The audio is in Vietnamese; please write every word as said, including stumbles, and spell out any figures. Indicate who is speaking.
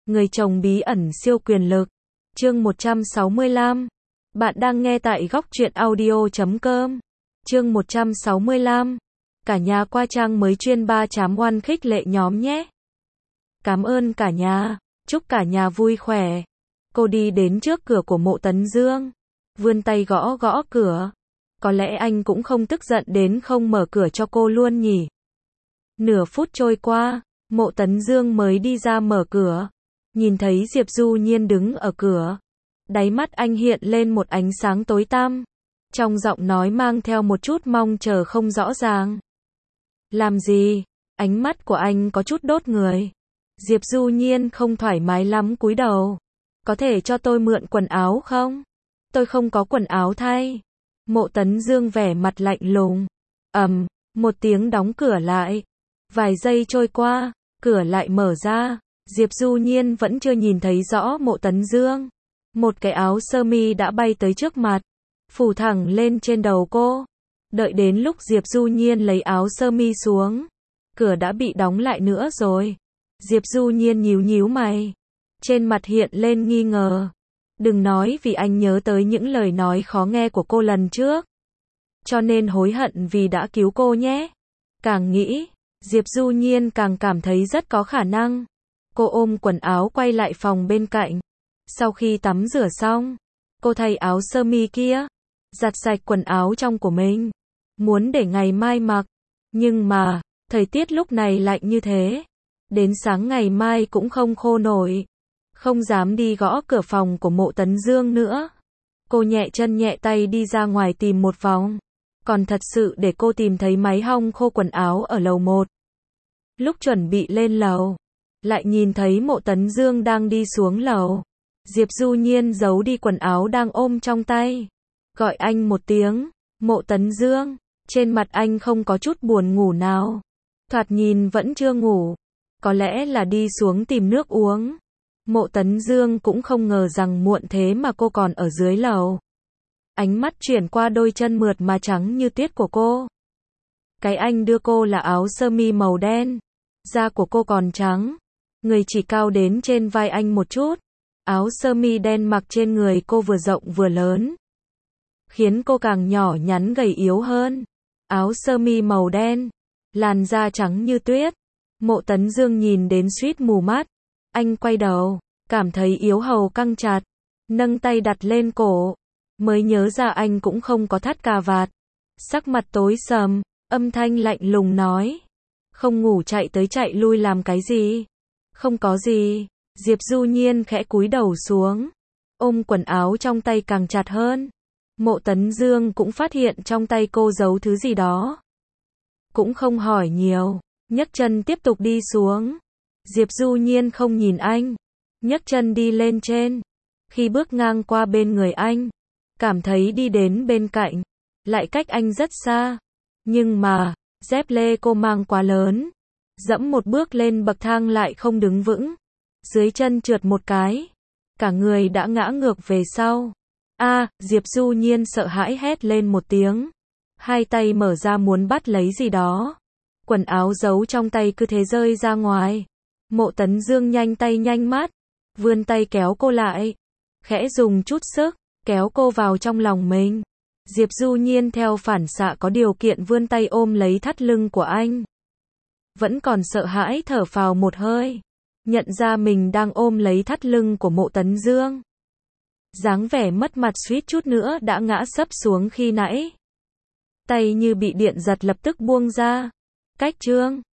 Speaker 1: Người chồng bí ẩn siêu quyền lực. Chương một trăm sáu mươi lăm. Bạn đang nghe tại góc truyện audio chấm com. Chương một trăm sáu mươi lăm. Cả nhà qua trang mới chuyên ba chấm một khích lệ nhóm nhé. Cảm ơn cả nhà. Chúc cả nhà vui khỏe. Cô đi đến trước cửa của Mộ Tấn Dương. Vươn tay gõ gõ cửa. Có lẽ anh cũng không tức giận đến không mở cửa cho cô luôn nhỉ. Nửa phút trôi qua, Mộ Tấn Dương mới đi ra mở cửa. Nhìn thấy Diệp Du Nhiên đứng ở cửa. Đáy mắt anh hiện lên một ánh sáng tối tăm. Trong giọng nói mang theo một chút mong chờ không rõ ràng. Làm gì? Ánh mắt của anh có chút đốt người. Diệp Du Nhiên không thoải mái lắm cúi đầu. Có thể cho tôi mượn quần áo không? Tôi không có quần áo thay. Mộ Tấn Dương vẻ mặt lạnh lùng. Ầm, một tiếng đóng cửa lại. Vài giây trôi qua, cửa lại mở ra. Diệp Du Nhiên vẫn chưa nhìn thấy rõ Mộ Tấn Dương. Một cái áo sơ mi đã bay tới trước mặt, phủ thẳng lên trên đầu cô. Đợi đến lúc Diệp Du Nhiên lấy áo sơ mi xuống, cửa đã bị đóng lại nữa rồi. Diệp Du Nhiên nhíu nhíu mày, trên mặt hiện lên nghi ngờ. Đừng nói vì anh nhớ tới những lời nói khó nghe của cô lần trước, cho nên hối hận vì đã cứu cô nhé. Càng nghĩ, Diệp Du Nhiên càng cảm thấy rất có khả năng. Cô ôm quần áo quay lại phòng bên cạnh. Sau khi tắm rửa xong, cô thay áo sơ mi kia, giặt sạch quần áo trong của mình, muốn để ngày mai mặc. Nhưng mà, thời tiết lúc này lạnh như thế, đến sáng ngày mai cũng không khô nổi. Không dám đi gõ cửa phòng của Mộ Tấn Dương nữa. Cô nhẹ chân nhẹ tay đi ra ngoài tìm một vòng. Còn thật sự để cô tìm thấy máy hong khô quần áo ở lầu một. Lúc chuẩn bị lên lầu, lại nhìn thấy Mộ Tấn Dương đang đi xuống lầu. Diệp Du Nhiên giấu đi quần áo đang ôm trong tay. Gọi anh một tiếng, Mộ Tấn Dương. Trên mặt anh không có chút buồn ngủ nào. Thoạt nhìn vẫn chưa ngủ. Có lẽ là đi xuống tìm nước uống. Mộ Tấn Dương cũng không ngờ rằng muộn thế mà cô còn ở dưới lầu. Ánh mắt chuyển qua đôi chân mượt mà trắng như tuyết của cô. Cái anh đưa cô là áo sơ mi màu đen. Da của cô còn trắng. Người chỉ cao đến trên vai anh một chút. Áo sơ mi đen mặc trên người cô vừa rộng vừa lớn, khiến cô càng nhỏ nhắn gầy yếu hơn. Áo sơ mi màu đen, làn da trắng như tuyết. Mộ Tấn Dương nhìn đến suýt mù mắt. Anh quay đầu, cảm thấy yếu hầu căng chặt, nâng tay đặt lên cổ. Mới nhớ ra anh cũng không có thắt cà vạt. Sắc mặt tối sầm, âm thanh lạnh lùng nói. Không ngủ chạy tới chạy lui làm cái gì? Không có gì. Diệp Du Nhiên khẽ cúi đầu xuống, ôm quần áo trong tay càng chặt hơn. Mộ Tấn Dương cũng phát hiện trong tay cô giấu thứ gì đó. Cũng không hỏi nhiều, nhấc chân tiếp tục đi xuống. Diệp Du Nhiên không nhìn anh, nhấc chân đi lên trên. Khi bước ngang qua bên người anh, cảm thấy đi đến bên cạnh, lại cách anh rất xa. Nhưng mà, dép lê cô mang quá lớn, dẫm một bước lên bậc thang lại không đứng vững. Dưới chân trượt một cái, cả người đã ngã ngược về sau. A, à, Diệp Du Nhiên sợ hãi hét lên một tiếng. Hai tay mở ra muốn bắt lấy gì đó. Quần áo giấu trong tay cứ thế rơi ra ngoài. Mộ Tấn Dương nhanh tay nhanh mắt, vươn tay kéo cô lại. Khẽ dùng chút sức, kéo cô vào trong lòng mình. Diệp Du Nhiên theo phản xạ có điều kiện vươn tay ôm lấy thắt lưng của anh. Vẫn còn sợ hãi thở phào một hơi. Nhận ra mình đang ôm lấy thắt lưng của Mộ Tấn Dương. Dáng vẻ mất mặt suýt chút nữa đã ngã sấp xuống khi nãy. Tay như bị điện giật lập tức buông ra. Cách chương